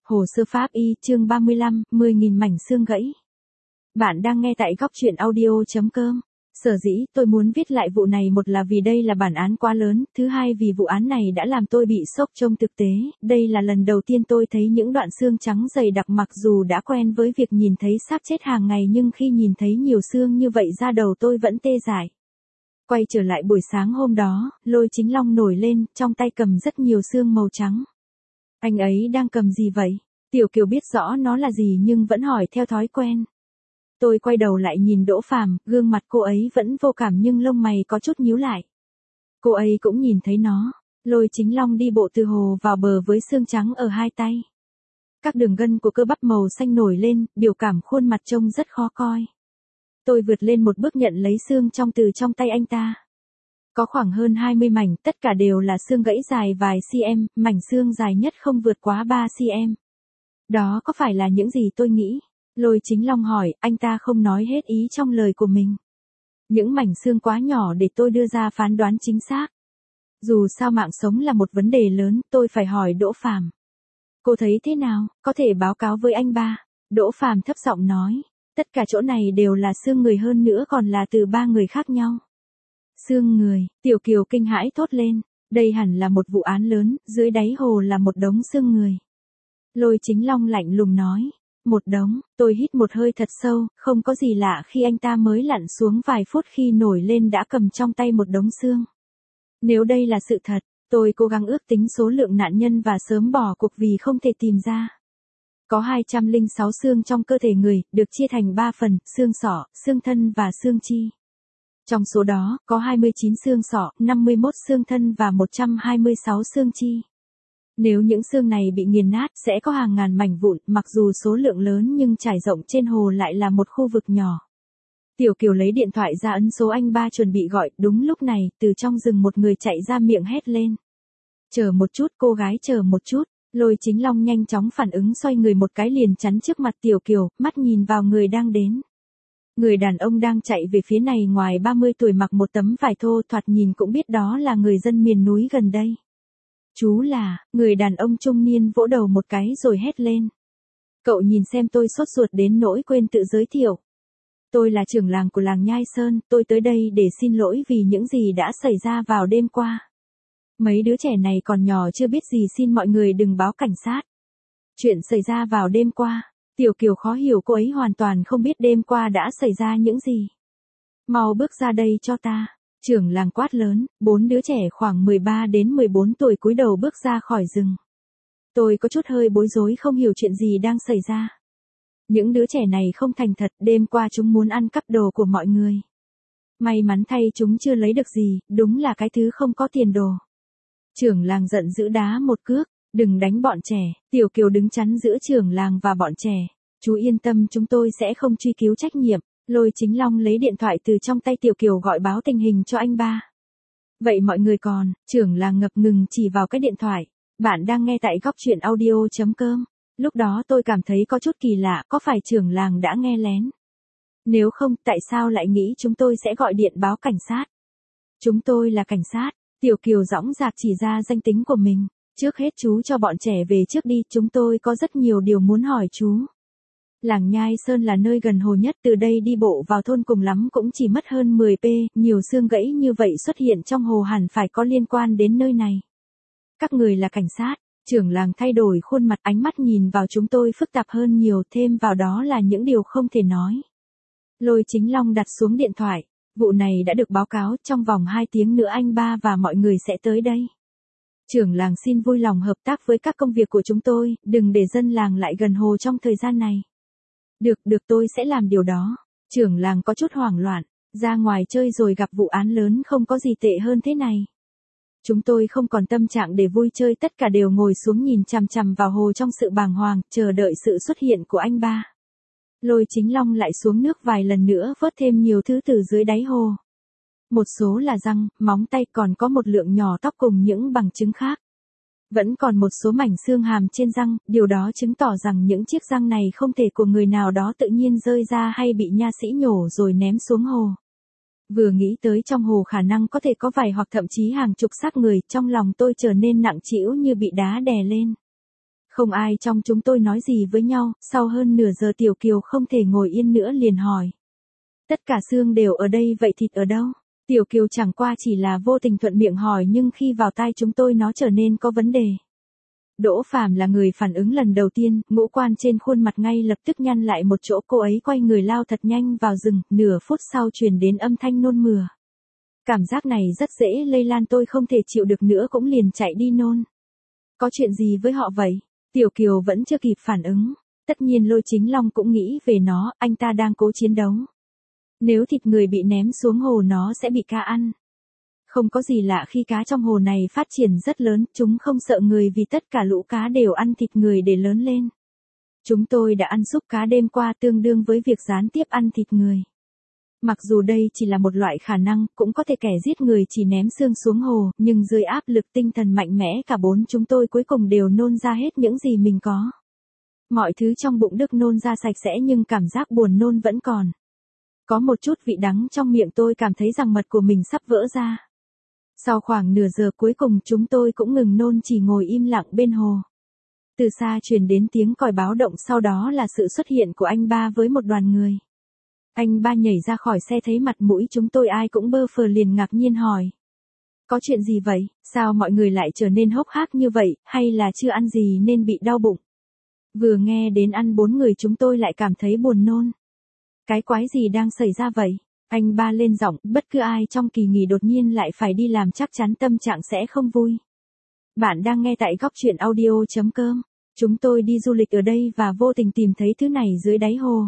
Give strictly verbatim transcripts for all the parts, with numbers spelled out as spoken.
Hồ sơ pháp y chương ba mươi lăm, mười nghìn mảnh xương gãy. Bạn đang nghe tại góc truyện audio.com. Sở dĩ tôi muốn viết lại vụ này, một là vì đây là bản án quá lớn, thứ hai vì vụ án này đã làm tôi bị sốc trong thực tế. Đây là lần đầu tiên tôi thấy những đoạn xương trắng dày đặc, mặc dù đã quen với việc nhìn thấy xác chết hàng ngày nhưng khi nhìn thấy nhiều xương như vậy da đầu tôi vẫn tê dại. Quay trở lại buổi sáng hôm đó, Lôi Chính Long nổi lên, trong tay cầm rất nhiều xương màu trắng. Anh ấy đang cầm gì vậy? Tiểu Kiều biết rõ nó là gì nhưng vẫn hỏi theo thói quen. Tôi quay đầu lại nhìn Đỗ Phàm, gương mặt cô ấy vẫn vô cảm nhưng lông mày có chút nhíu lại. Cô ấy cũng nhìn thấy nó. Lôi Chính Long đi bộ từ hồ vào bờ với xương trắng ở hai tay. Các đường gân của cơ bắp màu xanh nổi lên, biểu cảm khuôn mặt trông rất khó coi. Tôi vượt lên một bước nhận lấy xương trong từ trong tay anh ta. Có khoảng hơn hai mươi mảnh, tất cả đều là xương gãy dài vài cm, mảnh xương dài nhất không vượt quá ba xăng-ti-mét. Đó có phải là những gì tôi nghĩ? Lôi Chính Long hỏi, anh ta không nói hết ý trong lời của mình. Những mảnh xương quá nhỏ để tôi đưa ra phán đoán chính xác. Dù sao mạng sống là một vấn đề lớn, tôi phải hỏi Đỗ Phàm. Cô thấy thế nào, có thể báo cáo với anh ba. Đỗ Phàm thấp giọng nói, tất cả chỗ này đều là xương người, hơn nữa còn là từ ba người khác nhau. Xương người, Tiểu Kiều kinh hãi thốt lên, đây hẳn là một vụ án lớn, dưới đáy hồ là một đống xương người. Lôi Chính Long lạnh lùng nói, một đống, tôi hít một hơi thật sâu, không có gì lạ khi anh ta mới lặn xuống vài phút khi nổi lên đã cầm trong tay một đống xương. Nếu đây là sự thật, tôi cố gắng ước tính số lượng nạn nhân và sớm bỏ cuộc vì không thể tìm ra. Có hai trăm lẻ sáu xương trong cơ thể người, được chia thành ba phần, xương sọ, xương thân và xương chi. Trong số đó, có hai mươi chín xương sọ, năm mươi mốt xương thân và một trăm hai mươi sáu xương chi. Nếu những xương này bị nghiền nát, sẽ có hàng ngàn mảnh vụn, mặc dù số lượng lớn nhưng trải rộng trên hồ lại là một khu vực nhỏ. Tiểu Kiều lấy điện thoại ra ấn số anh ba chuẩn bị gọi, đúng lúc này, từ trong rừng một người chạy ra miệng hét lên. Chờ một chút, cô gái chờ một chút. Lôi Chính Long nhanh chóng phản ứng, xoay người một cái liền chắn trước mặt Tiểu Kiều, mắt nhìn vào người đang đến. Người đàn ông đang chạy về phía này ngoài ba mươi tuổi, mặc một tấm vải thô, thoạt nhìn cũng biết đó là người dân miền núi gần đây. Chú là, người đàn ông trung niên vỗ đầu một cái rồi hét lên. Cậu nhìn xem, tôi sốt ruột đến nỗi quên tự giới thiệu. Tôi là trưởng làng của làng Nhai Sơn, tôi tới đây để xin lỗi vì những gì đã xảy ra vào đêm qua. Mấy đứa trẻ này còn nhỏ chưa biết gì, xin mọi người đừng báo cảnh sát. Chuyện xảy ra vào đêm qua. Tiểu Kiều khó hiểu, cô ấy hoàn toàn không biết đêm qua đã xảy ra những gì. Mau bước ra đây cho ta. Trưởng làng quát lớn, bốn đứa trẻ khoảng mười ba đến mười bốn tuổi cúi đầu bước ra khỏi rừng. Tôi có chút hơi bối rối, không hiểu chuyện gì đang xảy ra. Những đứa trẻ này không thành thật, đêm qua chúng muốn ăn cắp đồ của mọi người. May mắn thay chúng chưa lấy được gì, đúng là cái thứ không có tiền đồ. Trưởng làng giận dữ đá một cước. Đừng đánh bọn trẻ. Tiểu Kiều đứng chắn giữa trưởng làng và bọn trẻ. Chú yên tâm, chúng tôi sẽ không truy cứu trách nhiệm. Lôi Chính Long lấy điện thoại từ trong tay Tiểu Kiều gọi báo tình hình cho anh ba. Vậy mọi người còn, trưởng làng ngập ngừng chỉ vào cái điện thoại. Bạn đang nghe tại góc truyện audio.com. Lúc đó tôi cảm thấy có chút kỳ lạ, có phải trưởng làng đã nghe lén? Nếu không, tại sao lại nghĩ chúng tôi sẽ gọi điện báo cảnh sát? Chúng tôi là cảnh sát. Tiểu Kiều dõng dạc chỉ ra danh tính của mình. Trước hết chú cho bọn trẻ về trước đi, chúng tôi có rất nhiều điều muốn hỏi chú. Làng Nhai Sơn là nơi gần hồ nhất, từ đây đi bộ vào thôn cùng lắm cũng chỉ mất hơn mười ki lô mét, nhiều xương gãy như vậy xuất hiện trong hồ hẳn phải có liên quan đến nơi này. Các người là cảnh sát, trưởng làng thay đổi khuôn mặt, ánh mắt nhìn vào chúng tôi phức tạp hơn nhiều, thêm vào đó là những điều không thể nói. Lôi Chính Long đặt xuống điện thoại, vụ này đã được báo cáo, trong vòng hai tiếng nữa anh ba và mọi người sẽ tới đây. Trưởng làng xin vui lòng hợp tác với các công việc của chúng tôi, đừng để dân làng lại gần hồ trong thời gian này. Được, được, tôi sẽ làm điều đó. Trưởng làng có chút hoảng loạn, ra ngoài chơi rồi gặp vụ án lớn không có gì tệ hơn thế này. Chúng tôi không còn tâm trạng để vui chơi, tất cả đều ngồi xuống nhìn chằm chằm vào hồ trong sự bàng hoàng, chờ đợi sự xuất hiện của anh ba. Lôi Chính Long lại xuống nước vài lần nữa vớt thêm nhiều thứ từ dưới đáy hồ. Một số là răng, móng tay, còn có một lượng nhỏ tóc cùng những bằng chứng khác. Vẫn còn một số mảnh xương hàm trên răng, điều đó chứng tỏ rằng những chiếc răng này không thể của người nào đó tự nhiên rơi ra hay bị nha sĩ nhổ rồi ném xuống hồ. Vừa nghĩ tới trong hồ khả năng có thể có vài hoặc thậm chí hàng chục xác người, trong lòng tôi trở nên nặng trĩu như bị đá đè lên. Không ai trong chúng tôi nói gì với nhau, sau hơn nửa giờ Tiểu Kiều không thể ngồi yên nữa liền hỏi. Tất cả xương đều ở đây vậy thịt ở đâu? Tiểu Kiều chẳng qua chỉ là vô tình thuận miệng hỏi nhưng khi vào tai chúng tôi nó trở nên có vấn đề. Đỗ Phàm là người phản ứng lần đầu tiên, ngũ quan trên khuôn mặt ngay lập tức nhăn lại một chỗ, cô ấy quay người lao thật nhanh vào rừng, nửa phút sau truyền đến âm thanh nôn mửa. Cảm giác này rất dễ lây lan, tôi không thể chịu được nữa cũng liền chạy đi nôn. Có chuyện gì với họ vậy? Tiểu Kiều vẫn chưa kịp phản ứng. Tất nhiên Lôi Chính Long cũng nghĩ về nó, anh ta đang cố chiến đấu. Nếu thịt người bị ném xuống hồ nó sẽ bị cá ăn. Không có gì lạ khi cá trong hồ này phát triển rất lớn, chúng không sợ người vì tất cả lũ cá đều ăn thịt người để lớn lên. Chúng tôi đã ăn súp cá đêm qua tương đương với việc gián tiếp ăn thịt người. Mặc dù đây chỉ là một loại khả năng, cũng có thể kẻ giết người chỉ ném xương xuống hồ, nhưng dưới áp lực tinh thần mạnh mẽ cả bốn chúng tôi cuối cùng đều nôn ra hết những gì mình có. Mọi thứ trong bụng được nôn ra sạch sẽ nhưng cảm giác buồn nôn vẫn còn. Có một chút vị đắng trong miệng, tôi cảm thấy rằng mật của mình sắp vỡ ra. Sau khoảng nửa giờ cuối cùng chúng tôi cũng ngừng nôn, chỉ ngồi im lặng bên hồ. Từ xa truyền đến tiếng còi báo động, sau đó là sự xuất hiện của anh ba với một đoàn người. Anh ba nhảy ra khỏi xe thấy mặt mũi chúng tôi ai cũng bơ phờ liền ngạc nhiên hỏi. Có chuyện gì vậy, sao mọi người lại trở nên hốc hác như vậy, hay là chưa ăn gì nên bị đau bụng? Vừa nghe đến ăn bốn người chúng tôi lại cảm thấy buồn nôn. Cái quái gì đang xảy ra vậy? Anh ba lên giọng, bất cứ ai trong kỳ nghỉ đột nhiên lại phải đi làm chắc chắn tâm trạng sẽ không vui. Bạn đang nghe tại góc truyện audio chấm com. Chúng tôi đi du lịch ở đây và vô tình tìm thấy thứ này dưới đáy hồ.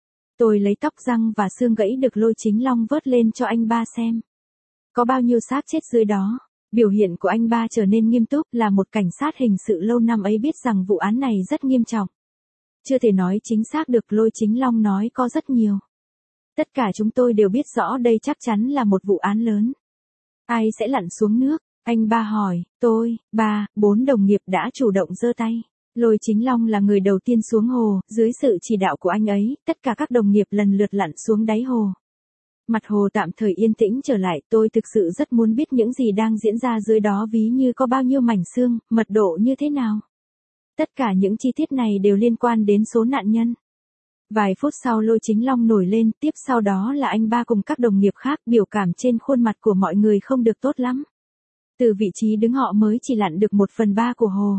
Tôi lấy tóc răng và xương gãy được Lôi Chính Long vớt lên cho anh ba xem. Có bao nhiêu xác chết dưới đó? Biểu hiện của anh ba trở nên nghiêm túc, là một cảnh sát hình sự lâu năm ấy biết rằng vụ án này rất nghiêm trọng. Chưa thể nói chính xác được, Lôi Chính Long nói có rất nhiều. Tất cả chúng tôi đều biết rõ đây chắc chắn là một vụ án lớn. Ai sẽ lặn xuống nước? Anh ba hỏi. Tôi, ba, bốn đồng nghiệp đã chủ động giơ tay. Lôi Chính Long là người đầu tiên xuống hồ, dưới sự chỉ đạo của anh ấy, tất cả các đồng nghiệp lần lượt lặn xuống đáy hồ. Mặt hồ tạm thời yên tĩnh trở lại, tôi thực sự rất muốn biết những gì đang diễn ra dưới đó, ví như có bao nhiêu mảnh xương, mật độ như thế nào. Tất cả những chi tiết này đều liên quan đến số nạn nhân. Vài phút sau Lôi Chính Long nổi lên, tiếp sau đó là anh ba cùng các đồng nghiệp khác, biểu cảm trên khuôn mặt của mọi người không được tốt lắm. Từ vị trí đứng họ mới chỉ lặn được một phần ba của hồ.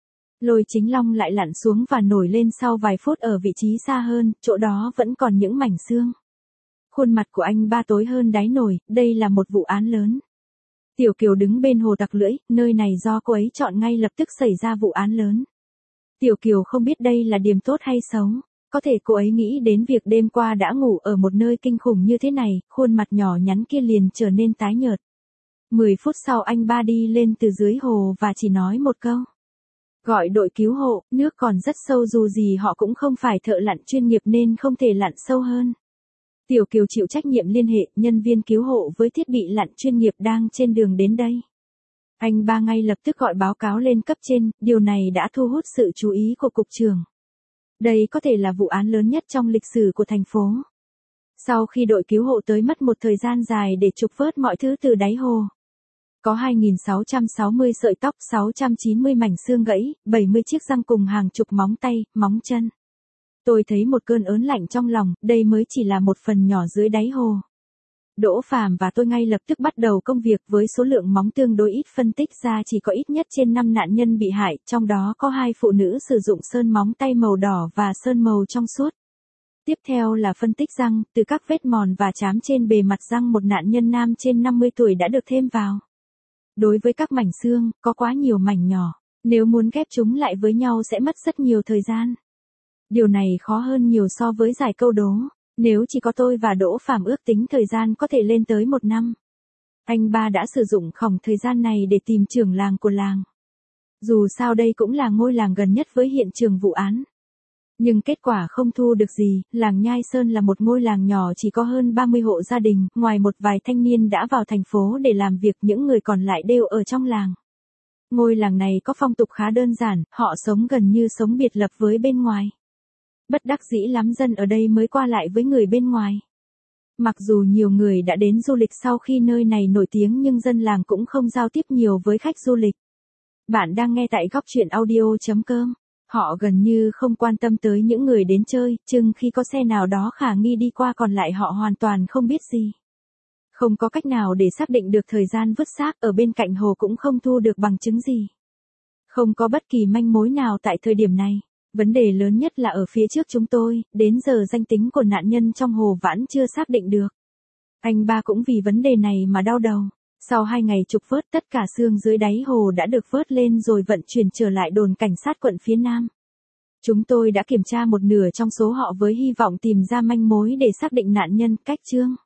Lôi Chính Long lại lặn xuống và nổi lên sau vài phút ở vị trí xa hơn, chỗ đó vẫn còn những mảnh xương. Khuôn mặt của anh ba tối hơn đáy nồi, đây là một vụ án lớn. Tiểu Kiều đứng bên hồ tặc lưỡi, nơi này do cô ấy chọn ngay lập tức xảy ra vụ án lớn. Tiểu Kiều không biết đây là điểm tốt hay xấu. Có thể cô ấy nghĩ đến việc đêm qua đã ngủ ở một nơi kinh khủng như thế này, khuôn mặt nhỏ nhắn kia liền trở nên tái nhợt. Mười phút sau anh ba đi lên từ dưới hồ và chỉ nói một câu. Gọi đội cứu hộ, nước còn rất sâu, dù gì họ cũng không phải thợ lặn chuyên nghiệp nên không thể lặn sâu hơn. Tiểu Kiều chịu trách nhiệm liên hệ nhân viên cứu hộ với thiết bị lặn chuyên nghiệp đang trên đường đến đây. Anh ba ngay lập tức gọi báo cáo lên cấp trên, điều này đã thu hút sự chú ý của cục trưởng. Đây có thể là vụ án lớn nhất trong lịch sử của thành phố. Sau khi đội cứu hộ tới mất một thời gian dài để trục vớt mọi thứ từ đáy hồ. Có hai nghìn sáu trăm sáu mươi sợi tóc, sáu trăm chín mươi mảnh xương gãy, bảy mươi chiếc răng cùng hàng chục móng tay, móng chân. Tôi thấy một cơn ớn lạnh trong lòng, đây mới chỉ là một phần nhỏ dưới đáy hồ. Đỗ Phàm và tôi ngay lập tức bắt đầu công việc với số lượng móng tương đối ít, phân tích ra chỉ có ít nhất trên năm nạn nhân bị hại, trong đó có hai phụ nữ sử dụng sơn móng tay màu đỏ và sơn màu trong suốt. Tiếp theo là phân tích răng, từ các vết mòn và chám trên bề mặt răng một nạn nhân nam trên năm mươi tuổi đã được thêm vào. Đối với các mảnh xương, có quá nhiều mảnh nhỏ, nếu muốn ghép chúng lại với nhau sẽ mất rất nhiều thời gian. Điều này khó hơn nhiều so với giải câu đố. Nếu chỉ có tôi và Đỗ Phàm ước tính thời gian có thể lên tới một năm. Anh ba đã sử dụng khổng thời gian này để tìm trưởng làng của làng. Dù sao đây cũng là ngôi làng gần nhất với hiện trường vụ án. Nhưng kết quả không thu được gì, làng Nhai Sơn là một ngôi làng nhỏ chỉ có hơn ba mươi hộ gia đình, ngoài một vài thanh niên đã vào thành phố để làm việc, những người còn lại đều ở trong làng. Ngôi làng này có phong tục khá đơn giản, họ sống gần như sống biệt lập với bên ngoài. Bất đắc dĩ lắm dân ở đây mới qua lại với người bên ngoài. Mặc dù nhiều người đã đến du lịch sau khi nơi này nổi tiếng nhưng dân làng cũng không giao tiếp nhiều với khách du lịch. Bạn đang nghe tại góc truyện audio chấm com. Họ gần như không quan tâm tới những người đến chơi, chừng khi có xe nào đó khả nghi đi qua, còn lại họ hoàn toàn không biết gì. Không có cách nào để xác định được thời gian vứt xác, ở bên cạnh hồ cũng không thu được bằng chứng gì. Không có bất kỳ manh mối nào tại thời điểm này. Vấn đề lớn nhất là ở phía trước chúng tôi, đến giờ danh tính của nạn nhân trong hồ vẫn chưa xác định được. Anh ba cũng vì vấn đề này mà đau đầu. Sau hai ngày trục vớt, tất cả xương dưới đáy hồ đã được vớt lên rồi vận chuyển trở lại đồn cảnh sát quận phía Nam. Chúng tôi đã kiểm tra một nửa trong số họ với hy vọng tìm ra manh mối để xác định nạn nhân. Cách chương